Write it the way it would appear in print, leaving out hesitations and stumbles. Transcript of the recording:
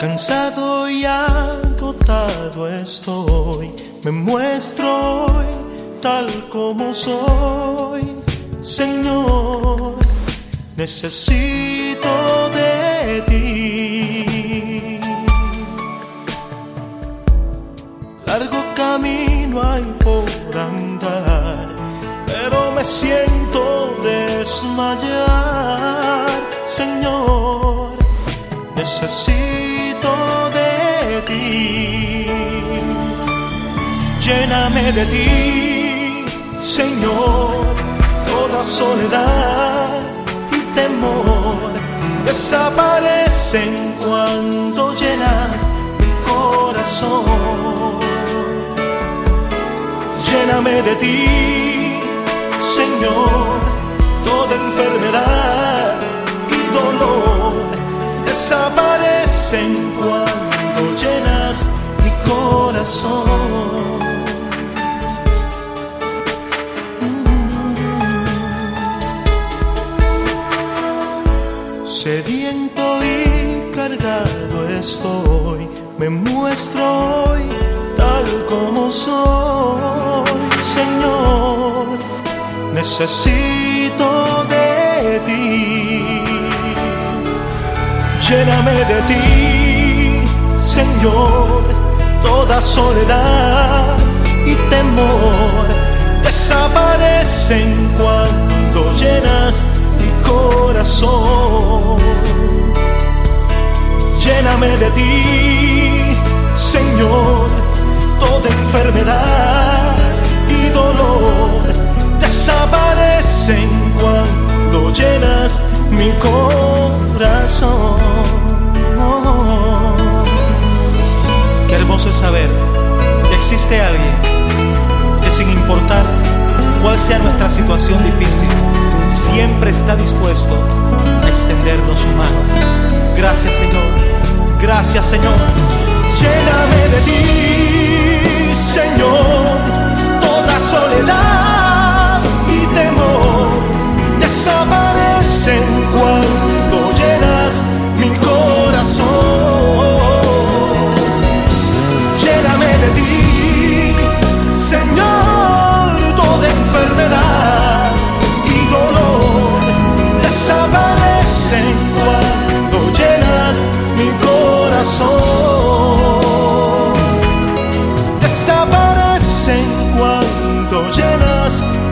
Cansado y agotado estoy, me muestro hoy tal como soy. Señor, necesito de ti. Largo camino hay por andar, pero me siento desmayar. Señor, necesito de ti. Lléname de ti, Señor. Toda soledad y temor desaparecen cuando llenas mi corazón. Lléname de ti, Señor. Toda enfermedad y dolor desaparecen cuando llenas mi corazón. Sediento y cargado estoy, me muestro hoy tal como soy. Señor, necesito de ti. Lléname de ti, Señor. Toda soledad y temor desaparecen cuando llenas mi corazón. Lléname de ti, Señor. Toda enfermedad y dolor desaparecen cuando llenas mi corazón. Qué hermoso es saber que existe alguien que, sin importar cuál sea nuestra situación difícil, siempre está dispuesto a extendernos su mano. Gracias, Señor. Gracias, Señor. Lléname de ti, Señor. Toda soledad y temor desaparecen cuando llenas mi corazón. Lléname de ti, Señor. Toda enfermedad y dolor desaparecen cuando llenas mi corazón. Desaparecen cuando llenas